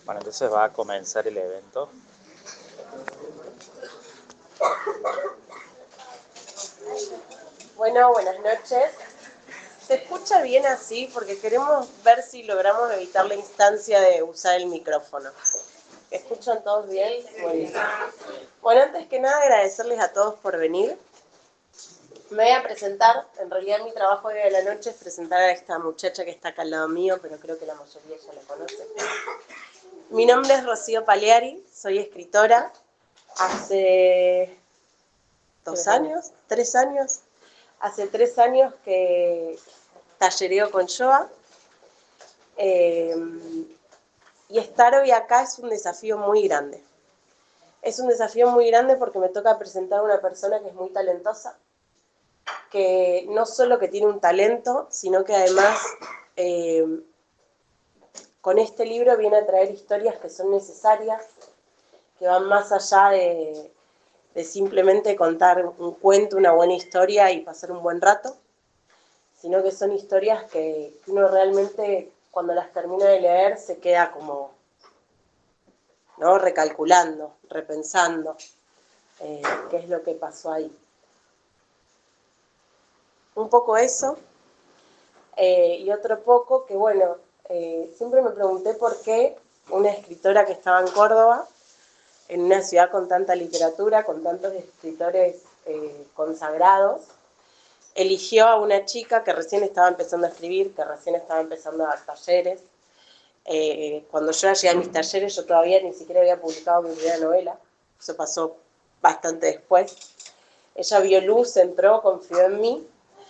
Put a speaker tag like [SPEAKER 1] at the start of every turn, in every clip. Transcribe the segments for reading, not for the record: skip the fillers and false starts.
[SPEAKER 1] Bueno, entonces va a comenzar el evento.
[SPEAKER 2] Bueno, buenas noches. ¿Se escucha bien así? Porque queremos ver si logramos evitar la instancia de usar el micrófono. ¿Escuchan todos bien? Bueno, antes que nada agradecerles a todos por venir. Me voy a presentar, en realidad mi trabajo hoy de la noche es presentar a esta muchacha que está acá al lado mío, pero creo que la mayoría ya la conoce. Mi nombre es Rocío Paleari, soy escritora. Hace 3 años, hace 3 años que tallereo con Joa. Y estar hoy acá es un desafío muy grande. Es un desafío muy grande porque me toca presentar a una persona que es muy talentosa, que no solo que tiene un talento, sino que además con este libro viene a traer historias que son necesarias, que van más allá de simplemente contar un cuento, una buena historia y pasar un buen rato, sino que son historias que uno realmente cuando las termina de leer se queda como, ¿no?, recalculando, repensando qué es lo que pasó ahí. Un poco eso, y otro poco que, bueno, siempre me pregunté por qué una escritora que estaba en Córdoba, en una ciudad con tanta literatura, con tantos escritores consagrados, eligió a una chica que recién estaba empezando a escribir, que recién estaba empezando a dar talleres. Cuando yo llegué a mis talleres, yo todavía ni siquiera había publicado mi primera novela. Eso pasó bastante después. Ella vio luz, entró, confió en mí.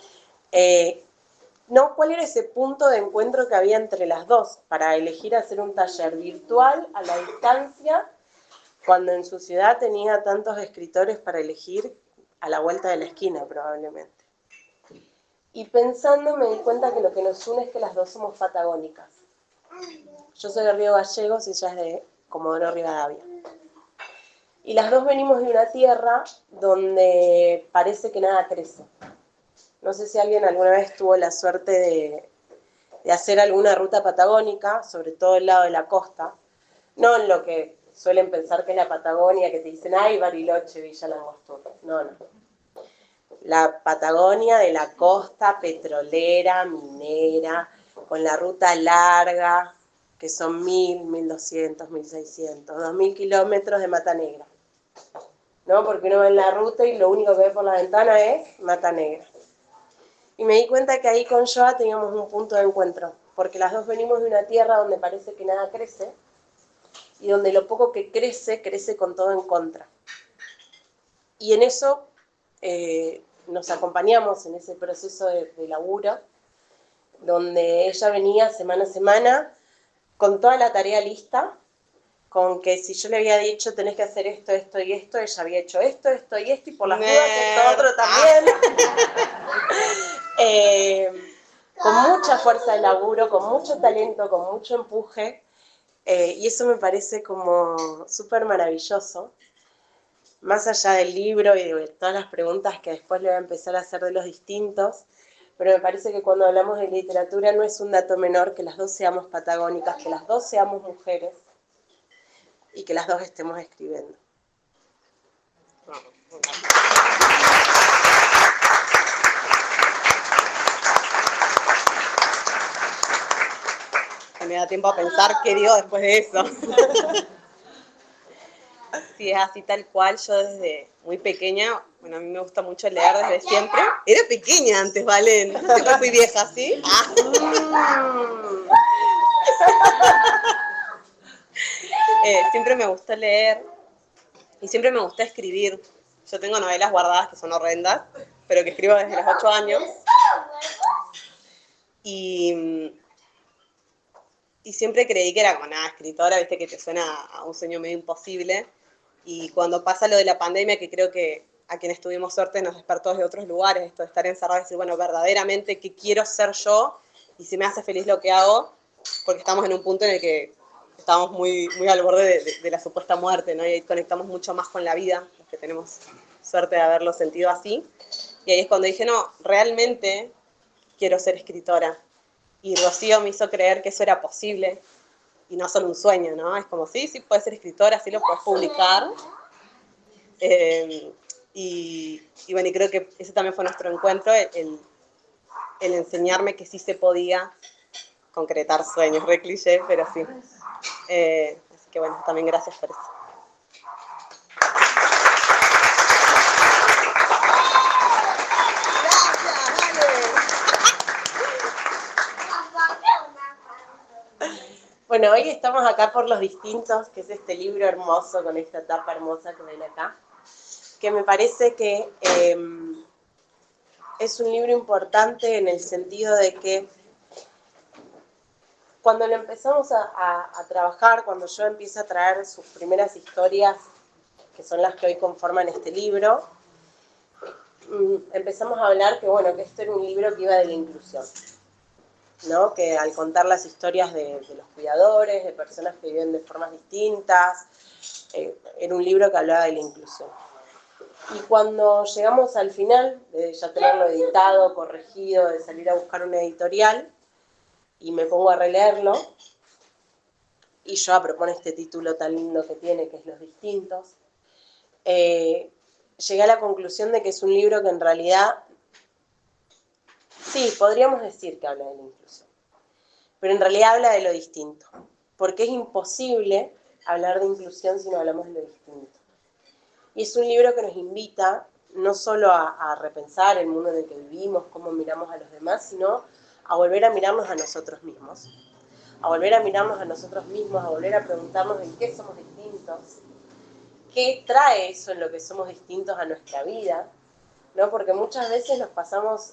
[SPEAKER 2] No, ¿cuál era ese punto de encuentro que había entre las dos para elegir hacer un taller virtual a la distancia, cuando en su ciudad tenía tantos escritores para elegir a la vuelta de la esquina probablemente? Y pensando me di cuenta que lo que nos une es que las dos somos patagónicas. Yo soy de Río Gallegos y ella es de Comodoro Rivadavia. Y las dos venimos de una tierra donde parece que nada crece. No sé si alguien alguna vez tuvo la suerte de hacer alguna ruta patagónica, sobre todo el lado de la costa, no en lo que suelen pensar que es la Patagonia, que te dicen, ay, Bariloche, Villa Langostura. No, no. La Patagonia de la costa petrolera, minera, con la ruta larga, que son 1000, 1200, 1600, 2000 kilómetros de Mata Negra. ¿No? Porque uno va en la ruta y lo único que ve por la ventana es Mata Negra. Y me di cuenta que ahí con Joa teníamos un punto de encuentro, porque las dos venimos de una tierra donde parece que nada crece, y donde lo poco que crece, crece con todo en contra. Y en eso nos acompañamos en ese proceso de laburo, donde ella venía semana a semana con toda la tarea lista, con que si yo le había dicho tenés que hacer esto, esto y esto, ella había hecho esto, esto y esto, y por las dudas esto otro también. Con mucha fuerza de laburo, con mucho talento, con mucho empuje, y eso me parece como súper maravilloso. Más allá del libro y de todas las preguntas que después le voy a empezar a hacer de los distintos, pero me parece que cuando hablamos de literatura no es un dato menor que las dos seamos patagónicas, que las dos seamos mujeres y que las dos estemos escribiendo.
[SPEAKER 3] Me da tiempo a pensar qué digo después de eso. Sí, es así tal cual. Yo desde muy pequeña, bueno, a mí me gusta mucho leer desde siempre. Era pequeña antes, Valen. No sé que fui vieja, ¿sí? Siempre me gustó leer y siempre me gusta escribir. Yo tengo novelas guardadas que son horrendas, pero que escribo desde los 8 años. Y siempre creí que era como nada, escritora, viste que te suena a un sueño medio imposible. Y cuando pasa lo de la pandemia, que creo que a quienes tuvimos suerte nos despertó desde otros lugares, esto de estar encerrado y decir, bueno, verdaderamente, ¿qué quiero ser yo? Y si me hace feliz lo que hago, porque estamos en un punto en el que estamos muy, muy al borde de la supuesta muerte, ¿no? Y ahí conectamos mucho más con la vida, los que tenemos suerte de haberlo sentido así. Y ahí es cuando dije, no, realmente quiero ser escritora. Y Rocío me hizo creer que eso era posible, y no solo un sueño, ¿no? Es como, sí, puedes ser escritora, sí lo puedes publicar. Y bueno, y creo que ese también fue nuestro encuentro, el enseñarme que sí se podía concretar sueños, re cliché, pero sí. Así que bueno, también gracias por eso.
[SPEAKER 2] Bueno, hoy estamos acá por Los Distintos, que es este libro hermoso con esta tapa hermosa que ven acá, que me parece que es un libro importante en el sentido de que cuando lo empezamos a trabajar, cuando yo empiezo a traer sus primeras historias, que son las que hoy conforman este libro, empezamos a hablar que, bueno, que esto era un libro que iba de la inclusión, ¿no? Que al contar las historias de los cuidadores, de personas que viven de formas distintas, era un libro que hablaba de la inclusión. Y cuando llegamos al final, de ya tenerlo editado, corregido, de salir a buscar una editorial, y me pongo a releerlo, y yo a proponer este título tan lindo que tiene, que es Los Distintos, llegué a la conclusión de que es un libro que en realidad, sí, podríamos decir que habla de la inclusión, pero en realidad habla de lo distinto, porque es imposible hablar de inclusión si no hablamos de lo distinto. Y es un libro que nos invita no solo a repensar el mundo en el que vivimos, cómo miramos a los demás, sino a volver a mirarnos a nosotros mismos. A volver a mirarnos a nosotros mismos, a volver a preguntarnos en qué somos distintos, qué trae eso en lo que somos distintos a nuestra vida, ¿no? Porque muchas veces nos pasamos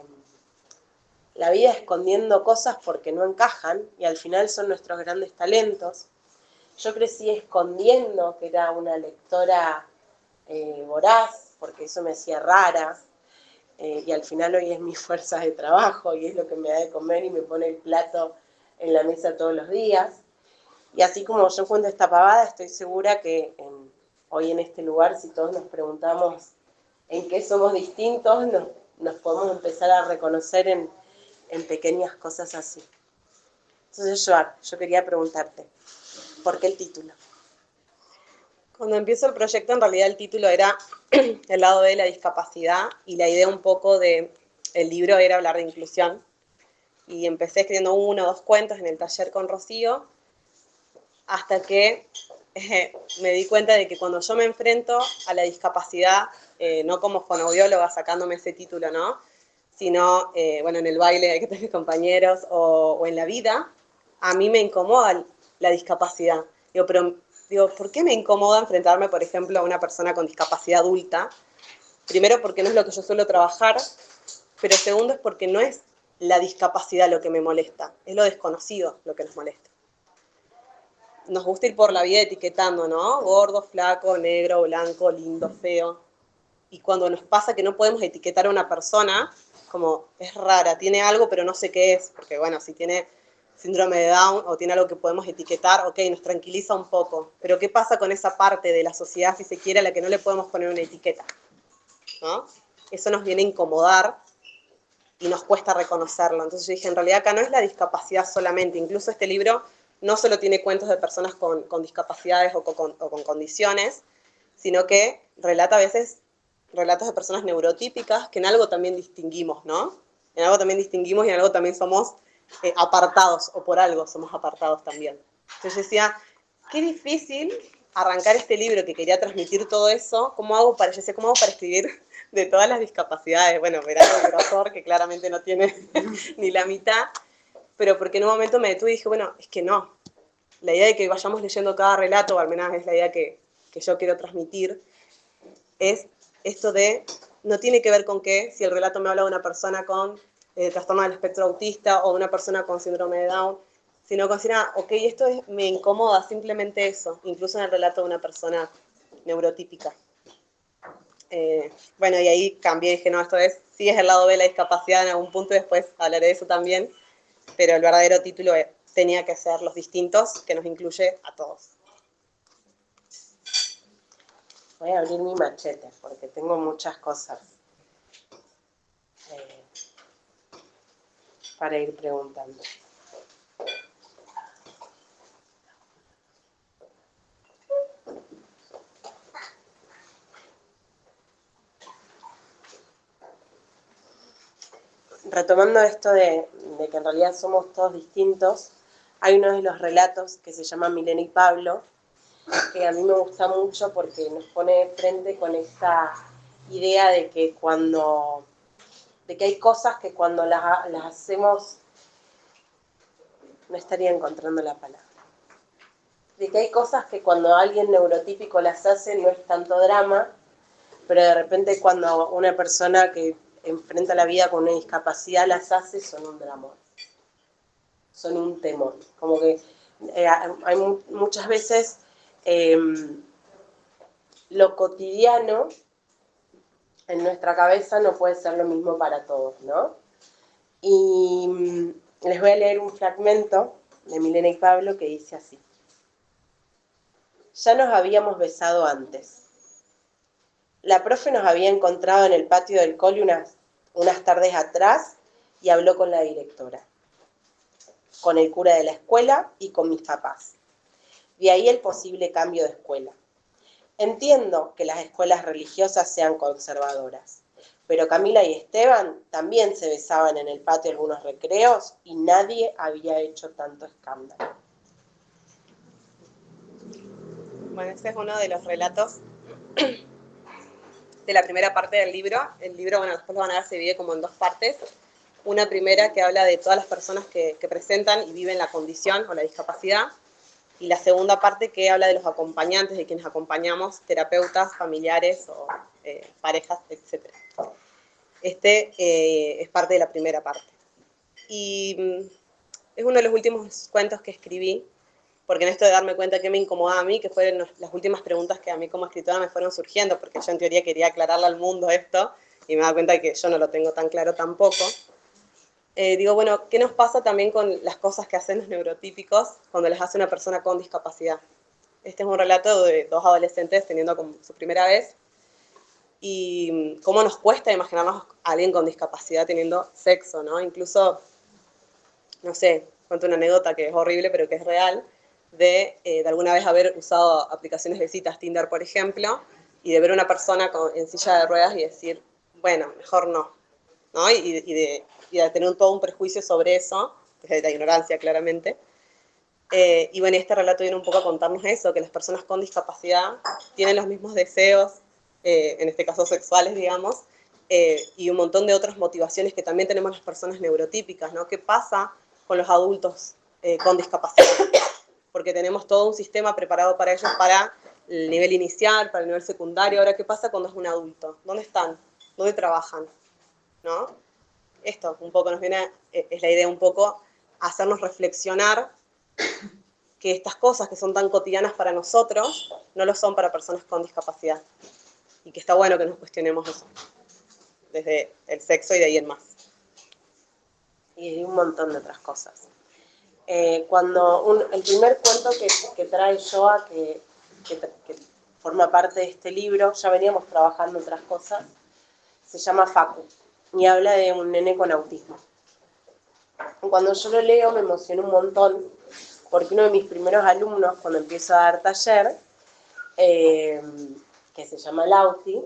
[SPEAKER 2] la vida escondiendo cosas porque no encajan y al final son nuestros grandes talentos. Yo crecí escondiendo que era una lectora voraz, porque eso me hacía rara, y al final hoy es mi fuerza de trabajo y es lo que me da de comer y me pone el plato en la mesa todos los días. Y así como yo cuento esta pavada, estoy segura que hoy en este lugar, si todos nos preguntamos en qué somos distintos, nos podemos empezar a reconocer en pequeñas cosas así. Entonces, Joan, yo quería preguntarte, ¿por qué el título?
[SPEAKER 3] Cuando empiezo el proyecto, en realidad el título era el lado de la discapacidad y la idea un poco de el libro era hablar de inclusión. Y empecé escribiendo 1 o 2 cuentos en el taller con Rocío, hasta que me di cuenta de que cuando yo me enfrento a la discapacidad, no como fonoaudióloga sacándome ese título, ¿no? Sino, bueno, en el baile hay que tener compañeros o en la vida, a mí me incomoda la discapacidad. Digo, ¿por qué me incomoda enfrentarme, por ejemplo, a una persona con discapacidad adulta? Primero, porque no es lo que yo suelo trabajar, pero segundo es porque no es la discapacidad lo que me molesta, es lo desconocido lo que nos molesta. Nos gusta ir por la vida etiquetando, ¿no? Gordo, flaco, negro, blanco, lindo, feo. Y cuando nos pasa que no podemos etiquetar a una persona, como es rara, tiene algo pero no sé qué es, porque bueno, si tiene síndrome de Down o tiene algo que podemos etiquetar, ok, nos tranquiliza un poco. Pero ¿qué pasa con esa parte de la sociedad, si se quiere, a la que no le podemos poner una etiqueta? ¿No? Eso nos viene a incomodar y nos cuesta reconocerlo. Entonces yo dije, en realidad acá no es la discapacidad solamente, incluso este libro no solo tiene cuentos de personas con discapacidades o con condiciones, sino que relata a veces relatos de personas neurotípicas que en algo también distinguimos, ¿no? En algo también distinguimos y en algo también somos apartados, o por algo somos apartados también. Entonces yo decía, qué difícil arrancar este libro que quería transmitir todo eso, ¿cómo hago para escribir de todas las discapacidades? Bueno, verás el grosor, que claramente no tiene ni la mitad, pero porque en un momento me detuve y dije, bueno, es que no. La idea de que vayamos leyendo cada relato, o al menos es la idea que yo quiero transmitir, es esto de, no tiene que ver con que si el relato me habla de una persona con trastorno del espectro autista o de una persona con síndrome de Down, sino considerar, ok, esto me incomoda, simplemente eso, incluso en el relato de una persona neurotípica. Bueno, y ahí cambié y dije, no, esto sí es el lado B de la discapacidad en algún punto, y después hablaré de eso también, pero el verdadero título tenía que ser Los Distintos, que nos incluye a todos.
[SPEAKER 2] Voy a abrir mi machete porque tengo muchas cosas para ir preguntando. retomando esto de que en realidad somos todos distintos, hay uno de los relatos que se llama Milena y Pablo, que a mí me gusta mucho porque nos pone de frente con esta idea de que hay cosas que cuando las hacemos, no estaría encontrando la palabra, de que hay cosas que cuando alguien neurotípico las hace no es tanto drama, pero de repente cuando una persona que enfrenta la vida con una discapacidad las hace, son un dramón, son un temor. Como que hay muchas veces lo cotidiano en nuestra cabeza no puede ser lo mismo para todos, ¿no? Y les voy a leer un fragmento de Milena y Pablo que dice así. Ya nos habíamos besado antes. La profe nos había encontrado en el patio del cole unas tardes atrás y habló con la directora, con el cura de la escuela y con mis papás. De ahí el posible cambio de escuela. Entiendo que las escuelas religiosas sean conservadoras, pero Camila y Esteban también se besaban en el patio algunos recreos y nadie había hecho tanto escándalo.
[SPEAKER 3] Bueno, ese es uno de los relatos de la primera parte del libro. El libro, bueno, después lo van a ver, se divide como en dos partes. Una primera que habla de todas las personas que presentan y viven la condición o la discapacidad. Y la segunda parte que habla de los acompañantes, de quienes acompañamos, terapeutas, familiares o parejas, etc. Es parte de la primera parte. Y es uno de los últimos cuentos que escribí, porque en esto de darme cuenta que me incomodaba a mí, que fueron las últimas preguntas que a mí como escritora me fueron surgiendo, porque yo en teoría quería aclararle al mundo esto, y me da cuenta que yo no lo tengo tan claro tampoco. Digo, bueno, ¿qué nos pasa también con las cosas que hacen los neurotípicos cuando les hace una persona con discapacidad? Este es un relato de dos adolescentes teniendo como su primera vez, y cómo nos cuesta imaginarnos a alguien con discapacidad teniendo sexo, ¿no? Incluso, no sé, cuento una anécdota que es horrible, pero que es real, de alguna vez haber usado aplicaciones de citas, Tinder, por ejemplo, y de ver una persona en silla de ruedas y decir, bueno, mejor no, ¿no? Y de tener todo un prejuicio sobre eso, desde la ignorancia, claramente. Y bueno, este relato viene un poco a contarnos eso, que las personas con discapacidad tienen los mismos deseos, en este caso sexuales, digamos, y un montón de otras motivaciones que también tenemos las personas neurotípicas, ¿no? ¿Qué pasa con los adultos con discapacidad? Porque tenemos todo un sistema preparado para ellos, para el nivel inicial, para el nivel secundario. Ahora, ¿qué pasa cuando es un adulto? ¿Dónde están? ¿Dónde trabajan? ¿No? Esto un poco nos viene, es la idea un poco, hacernos reflexionar que estas cosas que son tan cotidianas para nosotros, no lo son para personas con discapacidad. Y que está bueno que nos cuestionemos eso, desde el sexo y de ahí en más.
[SPEAKER 2] Y hay un montón de otras cosas. El primer cuento que trae Joa, que forma parte de este libro, ya veníamos trabajando otras cosas, se llama Facu, y habla de un nene con autismo. Cuando yo lo leo me emociona un montón, porque uno de mis primeros alumnos, cuando empiezo a dar taller, que se llama Lauti,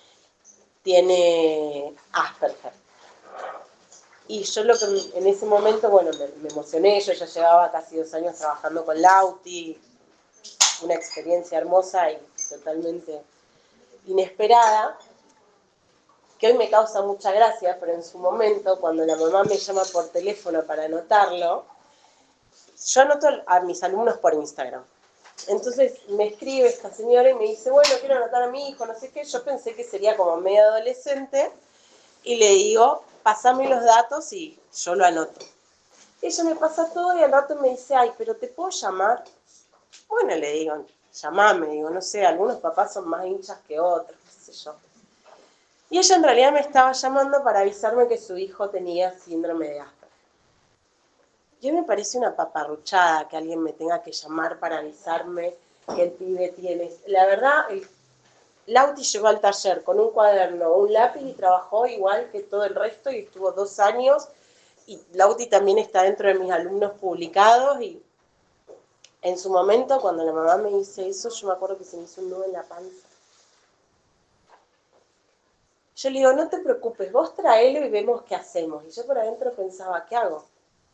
[SPEAKER 2] tiene Asperger. Y yo en ese momento, bueno, me emocioné, yo ya llevaba casi 2 años trabajando con Lauti, una experiencia hermosa y totalmente inesperada, que hoy me causa mucha gracia, pero en su momento, cuando la mamá me llama por teléfono para anotarlo, yo anoto a mis alumnos por Instagram. Entonces me escribe esta señora y me dice, bueno, quiero anotar a mi hijo, no sé qué. Yo pensé que sería como medio adolescente y le digo, pásame los datos y yo lo anoto. Ella me pasa todo y al rato me dice, ay, pero ¿te puedo llamar? Bueno, le digo, llamame, digo, no sé, algunos papás son más hinchas que otros, qué sé yo. Y ella en realidad me estaba llamando para avisarme que su hijo tenía síndrome de Asperger. Y a mí me parece una paparruchada que alguien me tenga que llamar para avisarme que el pibe tiene. La verdad, Lauti llegó al taller con un cuaderno, un lápiz y trabajó igual que todo el resto y estuvo 2 años. Y Lauti también está dentro de mis alumnos publicados y en su momento, cuando la mamá me dice eso, yo me acuerdo que se me hizo un nudo en la panza. Yo le digo, no te preocupes, vos traelo y vemos qué hacemos. Y yo por adentro pensaba, ¿qué hago?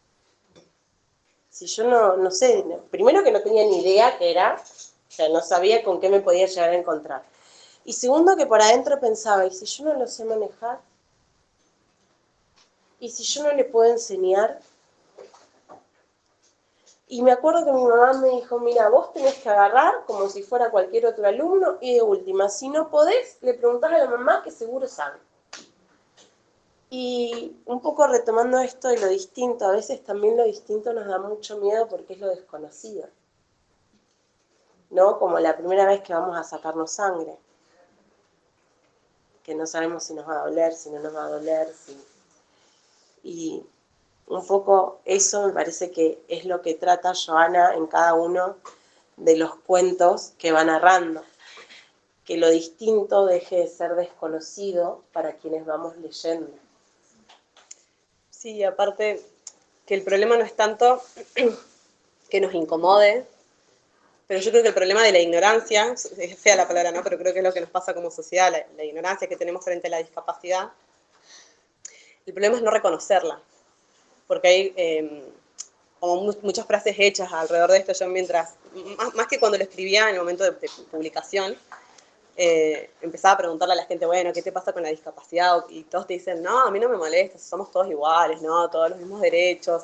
[SPEAKER 2] Si yo no sé, primero que no tenía ni idea qué era, o sea, no sabía con qué me podía llegar a encontrar. Y segundo que por adentro pensaba, ¿y si yo no lo sé manejar? ¿Y si yo no le puedo enseñar? Y me acuerdo que mi mamá me dijo, mira, vos tenés que agarrar como si fuera cualquier otro alumno y de última, si no podés, le preguntás a la mamá que seguro sabe. Y un poco retomando esto de lo distinto, a veces también lo distinto nos da mucho miedo porque es lo desconocido, ¿no? Como la primera vez que vamos a sacarnos sangre, que no sabemos si nos va a doler, si no nos va a doler, si... Y un poco eso me parece que es lo que trata Joana en cada uno de los cuentos que va narrando, que lo distinto deje de ser desconocido para quienes vamos leyendo.
[SPEAKER 3] Sí, aparte que el problema no es tanto que nos incomode, pero yo creo que el problema de la ignorancia, es fea la palabra, ¿no? Pero creo que es lo que nos pasa como sociedad, la ignorancia que tenemos frente a la discapacidad. El problema es no reconocerla, porque hay como muchas frases hechas alrededor de esto. Yo mientras, más que cuando lo escribía en el momento de publicación, empezaba a preguntarle a la gente, bueno, ¿qué te pasa con la discapacidad? Y todos te dicen, no, a mí no me molesta, somos todos iguales, ¿no? Todos los mismos derechos.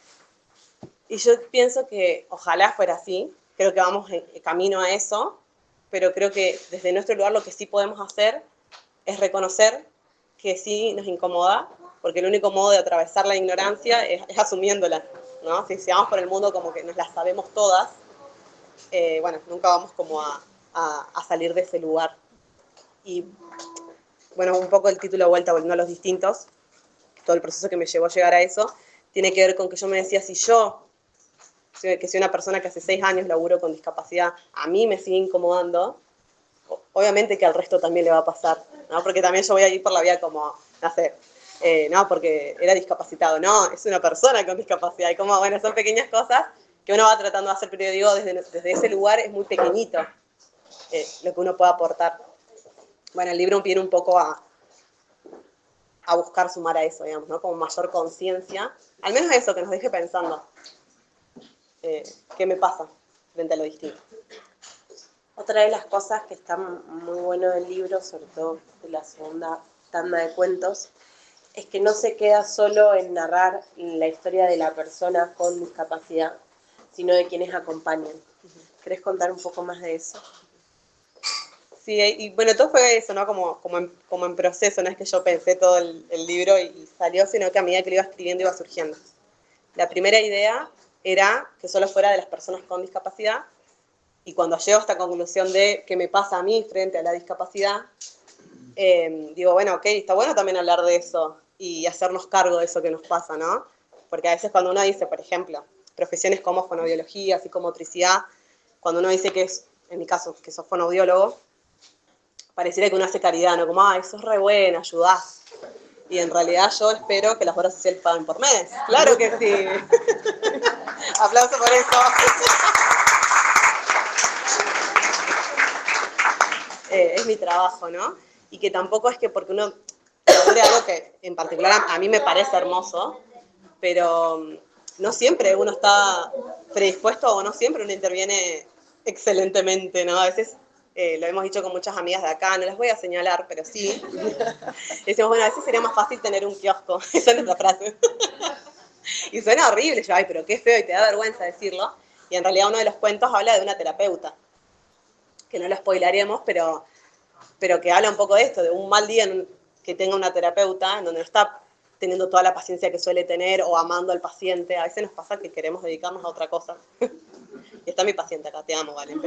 [SPEAKER 3] Y yo pienso que ojalá fuera así, creo que vamos en camino a eso, pero creo que desde nuestro lugar lo que sí podemos hacer es reconocer que sí nos incomoda, porque el único modo de atravesar la ignorancia es asumiéndola, ¿no? Si vamos por el mundo como que nos la sabemos todas, bueno, nunca vamos como a salir de ese lugar. Y bueno, un poco el título de vuelta, volviendo a los distintos, todo el proceso que me llevó a llegar a eso, tiene que ver con que yo me decía, si yo, que soy una persona que hace 6 años laburo con discapacidad, a mí me sigue incomodando, obviamente que al resto también le va a pasar, ¿no? Porque también yo voy a ir por la vía como, no sé, no, porque era discapacitado, no, es una persona con discapacidad, y como, bueno, son pequeñas cosas que uno va tratando de hacer, pero yo digo, desde ese lugar es muy pequeñito lo que uno puede aportar. Bueno, el libro viene un poco a buscar sumar a eso, digamos, ¿no? Como mayor conciencia, al menos eso, que nos deje pensando, ¿qué me pasa frente a lo distinto?
[SPEAKER 2] Otra de las cosas que está muy bueno del libro, sobre todo de la segunda tanda de cuentos, es que no se queda solo en narrar la historia de la persona con discapacidad, sino de quienes acompañan. ¿Querés contar un poco más de eso?
[SPEAKER 3] Sí, y bueno, todo fue eso, ¿no? Como en proceso, no es que yo pensé todo el libro y salió, sino que a medida que lo iba escribiendo iba surgiendo. La primera idea era que solo fuera de las personas con discapacidad, y cuando llego a esta conclusión de qué me pasa a mí frente a la discapacidad, digo, bueno, ok, está bueno también hablar de eso y hacernos cargo de eso que nos pasa, ¿no? Porque a veces cuando uno dice, por ejemplo, profesiones como fonoaudiología, psicomotricidad, cuando uno dice que es, en mi caso, que sos fonoaudiólogo, pareciera que uno hace caridad, ¿no? Como, ay, sos re buena, ayudás. Y en realidad yo espero que las obras sociales paguen por mes. ¡Claro que sí! Aplauso por eso. Es mi trabajo, ¿no? Y que tampoco es que porque uno logre algo que en particular a mí me parece hermoso, pero no siempre uno está predispuesto o no siempre uno interviene excelentemente, ¿no? A veces lo hemos dicho con muchas amigas de acá, no las voy a señalar, pero sí. Decimos, bueno, a veces sería más fácil tener un kiosco. Esa es nuestra frase. Y suena horrible, yo, ay, pero qué feo, y te da vergüenza decirlo. Y en realidad uno de los cuentos habla de una terapeuta, que no lo spoilaremos, pero que habla un poco de esto, de un mal día que tenga una terapeuta, en donde no está teniendo toda la paciencia que suele tener o amando al paciente. A veces nos pasa que queremos dedicarnos a otra cosa. Y está mi paciente acá, te amo, Valen.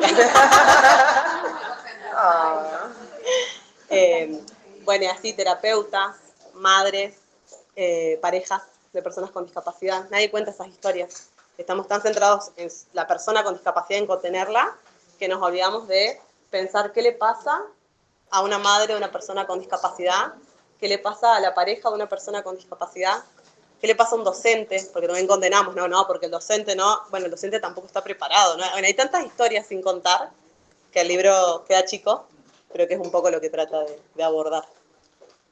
[SPEAKER 3] Bueno, y así terapeutas, madres, parejas de personas con discapacidad. Nadie cuenta esas historias. Estamos tan centrados en la persona con discapacidad, en contenerla, que nos olvidamos de pensar qué le pasa a una madre de una persona con discapacidad, qué le pasa a la pareja de una persona con discapacidad, qué le pasa a un docente, porque también condenamos, no, porque el docente no, bueno, el docente tampoco está preparado, ¿no? Bueno, hay tantas historias sin contar que el libro queda chico, pero que es un poco lo que trata de abordar.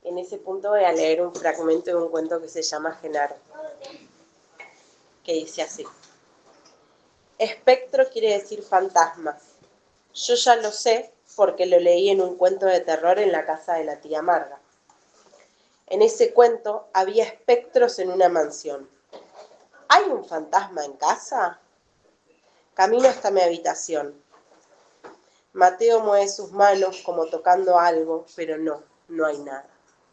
[SPEAKER 2] En ese punto voy a leer un fragmento de un cuento que se llama Genaro, que dice así. Espectro quiere decir fantasma. Yo ya lo sé porque lo leí en un cuento de terror en la casa de la tía Marga. En ese cuento había espectros en una mansión. ¿Hay un fantasma en casa? Camino hasta mi habitación. Mateo mueve sus manos como tocando algo, pero no hay nada.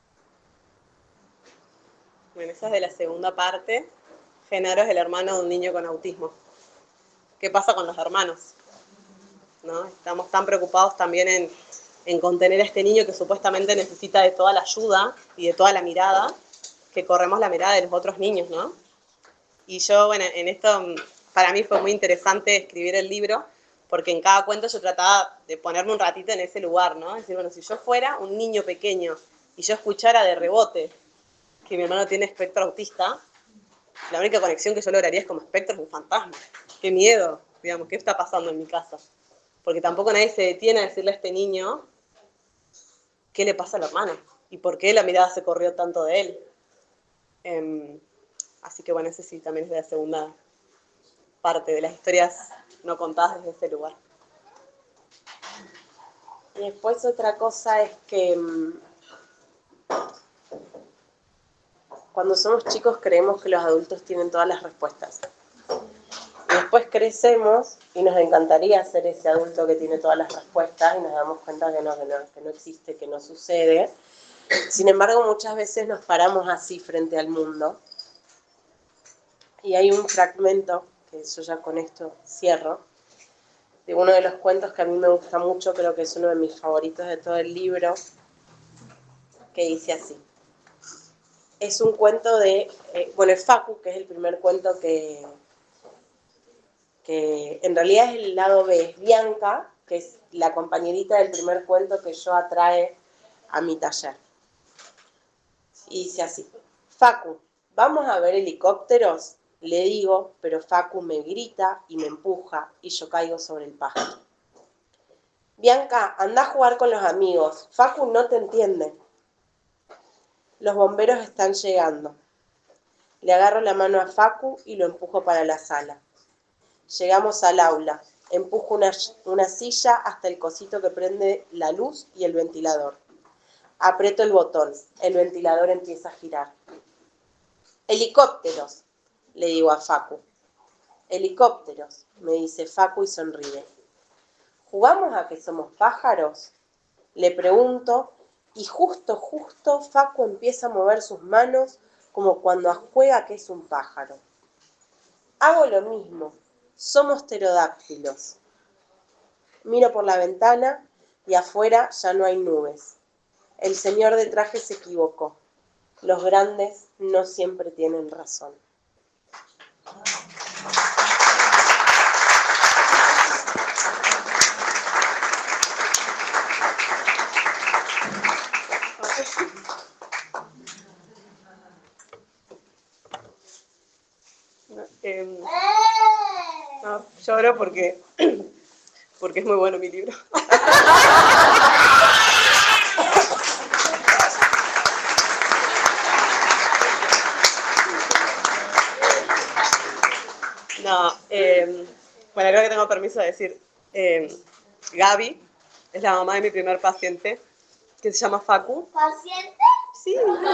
[SPEAKER 3] Bueno, esa es de la segunda parte. Genaro es el hermano de un niño con autismo. ¿Qué pasa con los hermanos? ¿No? Estamos tan preocupados también en contener a este niño que supuestamente necesita de toda la ayuda y de toda la mirada, que corremos la mirada de los otros niños, ¿no? Y yo, bueno, en esto para mí fue muy interesante escribir el libro, porque en cada cuento yo trataba de ponerme un ratito en ese lugar, ¿no? Es decir, bueno, si yo fuera un niño pequeño y yo escuchara de rebote que mi hermano tiene espectro autista, la única conexión que yo lograría es como espectro es un fantasma. Qué miedo, digamos, ¿qué está pasando en mi casa? Porque tampoco nadie se detiene a decirle a este niño qué le pasa al hermano y por qué la mirada se corrió tanto de él. Así que bueno, ese sí también es de la segunda parte de las historias no contadas desde ese lugar.
[SPEAKER 2] Y después otra cosa es que cuando somos chicos creemos que los adultos tienen todas las respuestas. Y después crecemos y nos encantaría ser ese adulto que tiene todas las respuestas y nos damos cuenta que no existe, que no sucede. Sin embargo, muchas veces nos paramos así frente al mundo. Y hay un fragmento, que yo ya con esto cierro, de uno de los cuentos que a mí me gusta mucho, creo que es uno de mis favoritos de todo el libro, que dice así. Es un cuento de, es Facu, que es el primer cuento que en realidad es el lado B, es Bianca, que es la compañerita del primer cuento que yo atrae a mi taller. Y dice así, Facu, ¿vamos a ver helicópteros? Le digo, pero Facu me grita y me empuja y yo caigo sobre el pasto. Bianca, anda a jugar con los amigos, Facu no te entiende. Los bomberos están llegando. Le agarro la mano a Facu y lo empujo para la sala. Llegamos al aula. Empujo una silla hasta el cosito que prende la luz y el ventilador. Aprieto el botón. El ventilador empieza a girar. ¡Helicópteros!, le digo a Facu. ¡Helicópteros!, me dice Facu y sonríe. ¿Jugamos a que somos pájaros?, le pregunto, y justo Facu empieza a mover sus manos como cuando juega que es un pájaro. Hago lo mismo. Somos pterodáctilos. Miro por la ventana y afuera ya no hay nubes. El señor de traje se equivocó. Los grandes no siempre tienen razón.
[SPEAKER 3] No, lloro porque es muy bueno mi libro. No, bueno, creo que tengo permiso de decir, Gaby es la mamá de mi primer paciente, que se llama Facu.
[SPEAKER 4] ¿Paciente?
[SPEAKER 3] Sí.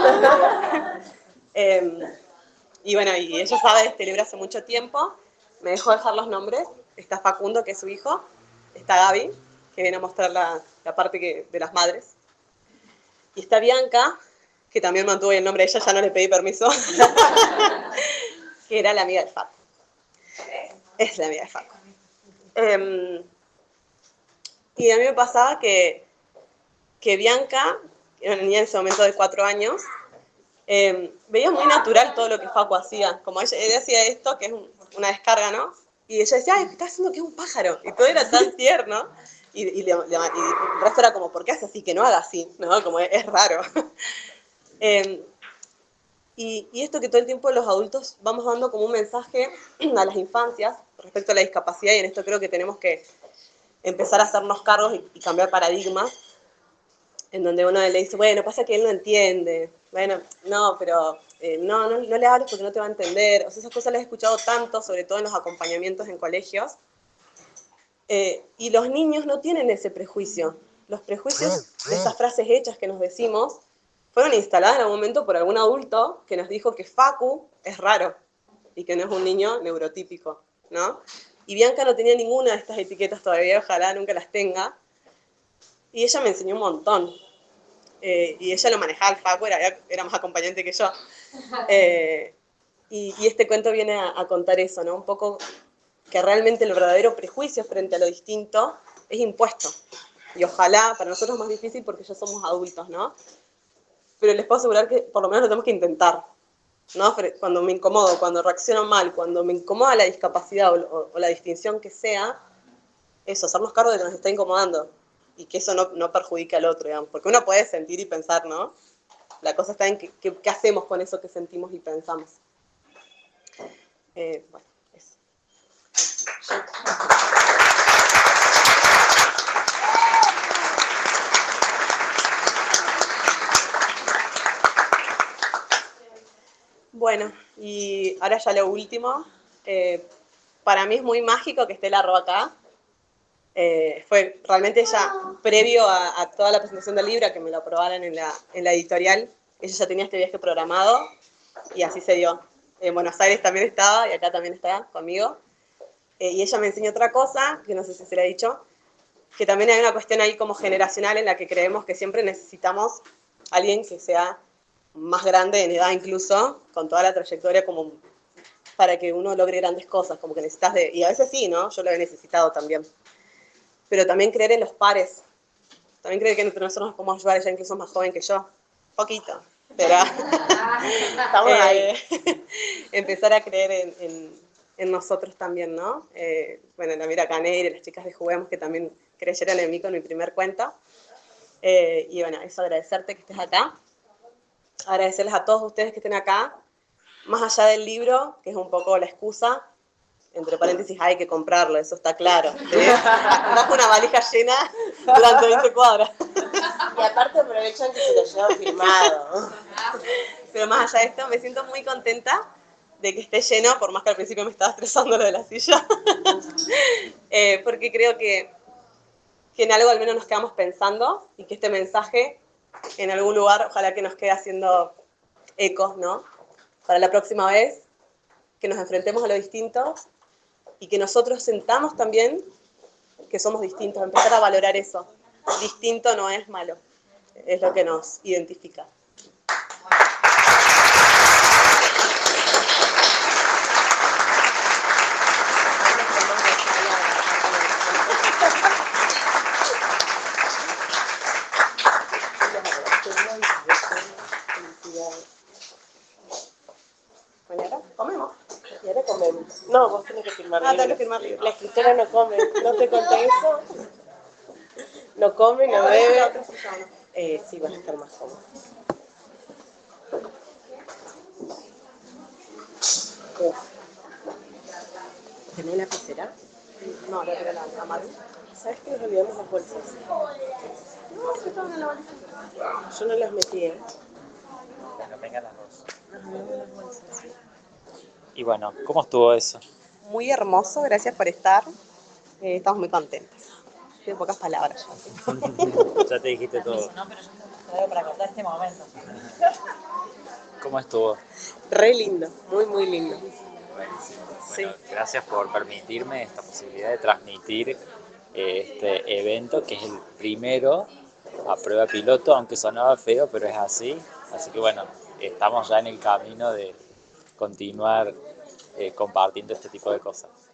[SPEAKER 3] Y bueno, y ella sabe de este libro hace mucho tiempo. Me dejó dejar los nombres. Está Facundo, que es su hijo. Está Gaby, que viene a mostrar la parte de las madres. Y está Bianca, que también mantuvo el nombre de ella, ya no le pedí permiso. Que era la amiga de Facu. Es la amiga de Facu. Y a mí me pasaba que Bianca, que era una niña en ese momento de 4 años, veía muy natural todo lo que Facu hacía. Como ella hacía esto, que es una descarga, ¿no? Y ella decía, ay, está haciendo que es un pájaro. Y todo era tan tierno. Y el resto era como, ¿por qué hace así? Que no haga así, ¿no? Como es raro. Y esto que todo el tiempo los adultos vamos dando como un mensaje a las infancias respecto a la discapacidad, y en esto creo que tenemos que empezar a hacernos cargos y cambiar paradigmas. en donde uno le dice, bueno, pasa que él no entiende, bueno, no, pero no le hables porque no te va a entender. O sea, esas cosas las he escuchado tanto, sobre todo en los acompañamientos en colegios. Y los niños no tienen ese prejuicio. Los prejuicios de estas frases hechas que nos decimos fueron instaladas en algún momento por algún adulto que nos dijo que Facu es raro y que no es un niño neurotípico, ¿no? Y Bianca no tenía ninguna de estas etiquetas todavía, ojalá nunca las tenga. Y ella me enseñó un montón. Y ella lo manejaba el Facu, era más acompañante que yo. Y este cuento viene a contar eso, ¿no? Un poco que realmente el verdadero prejuicio frente a lo distinto es impuesto. Y ojalá, para nosotros es más difícil porque ya somos adultos, ¿no? Pero les puedo asegurar que por lo menos lo tenemos que intentar, ¿no? Cuando me incomodo, cuando reacciono mal, cuando me incomoda la discapacidad o la distinción que sea, eso, hacernos cargo de que nos está incomodando y que eso no perjudique al otro, digamos. Porque uno puede sentir y pensar, ¿no? La cosa está en qué hacemos con eso que sentimos y pensamos. Bueno, eso. Bueno, y ahora ya lo último. Para mí es muy mágico que esté la Ro acá. Fue realmente ella, previo a toda la presentación del libro, que me lo aprobaran en la editorial, ella ya tenía este viaje programado y así se dio. En Buenos Aires también estaba y acá también está conmigo. Y ella me enseñó otra cosa, que no sé si se la he dicho, que también hay una cuestión ahí como generacional en la que creemos que siempre necesitamos a alguien que sea más grande en edad incluso, con toda la trayectoria como para que uno logre grandes cosas, como que necesitas y a veces sí, ¿no? Yo lo he necesitado también. Pero también creer en los pares, también creer que entre nosotros nos podemos ayudar, ella incluso más joven que yo, poquito, pero
[SPEAKER 2] Estamos ahí.
[SPEAKER 3] Empezar a creer en nosotros también, ¿no? Bueno, la Mira Caneira, las chicas de Juguemos que también creyeron en mí con mi primer cuento. Y bueno, eso, agradecerte que estés acá. Agradecerles a todos ustedes que estén acá, más allá del libro, que es un poco la excusa, entre paréntesis, hay que comprarlo, eso está claro. Más una valija llena durante 20 cuadras.
[SPEAKER 2] Y aparte aprovechan que se lo llevan firmado.
[SPEAKER 3] Pero más allá de esto, me siento muy contenta de que esté lleno, por más que al principio me estaba estresando lo de la silla. Porque creo que en algo al menos nos quedamos pensando y que este mensaje en algún lugar ojalá que nos quede haciendo ecos, ¿no? Para la próxima vez, que nos enfrentemos a lo distinto y que nosotros sentamos también que somos distintos, empezar a valorar eso. Distinto no es malo, es lo que nos identifica. Bueno, ¿y ahora comemos?
[SPEAKER 2] Y ahora comemos. No, vos tenés que firmar
[SPEAKER 3] Ah, tengo
[SPEAKER 2] libros.
[SPEAKER 3] que firmar libros.
[SPEAKER 2] La escritora no come. ¿No te conté eso? No come, no bebe. Sí, vas a estar más cómodo. ¿Tenés lapicera?
[SPEAKER 3] No, le voy a la Maru.
[SPEAKER 2] ¿Sabes que nos olvidamos las bolsas?
[SPEAKER 3] No, se estaban en la valija.
[SPEAKER 2] Yo no las metí, ¿eh?
[SPEAKER 1] Bueno, vengan las dos.
[SPEAKER 2] Nos olvidamos las bolsas.
[SPEAKER 1] Y bueno, ¿cómo estuvo eso?
[SPEAKER 3] Muy hermoso, gracias por estar. Estamos muy contentos. Tiene pocas palabras.
[SPEAKER 1] Ya te dijiste todo.
[SPEAKER 4] No, pero yo traigo para cortar este momento.
[SPEAKER 1] ¿Cómo estuvo?
[SPEAKER 2] Re lindo, muy, muy lindo.
[SPEAKER 1] Buenísimo.
[SPEAKER 2] Sí.
[SPEAKER 1] Bueno, gracias por permitirme esta posibilidad de transmitir este evento, que es el primero a prueba piloto, aunque sonaba feo, pero es así. Así que bueno, estamos ya en el camino de continuar compartiendo este tipo de cosas.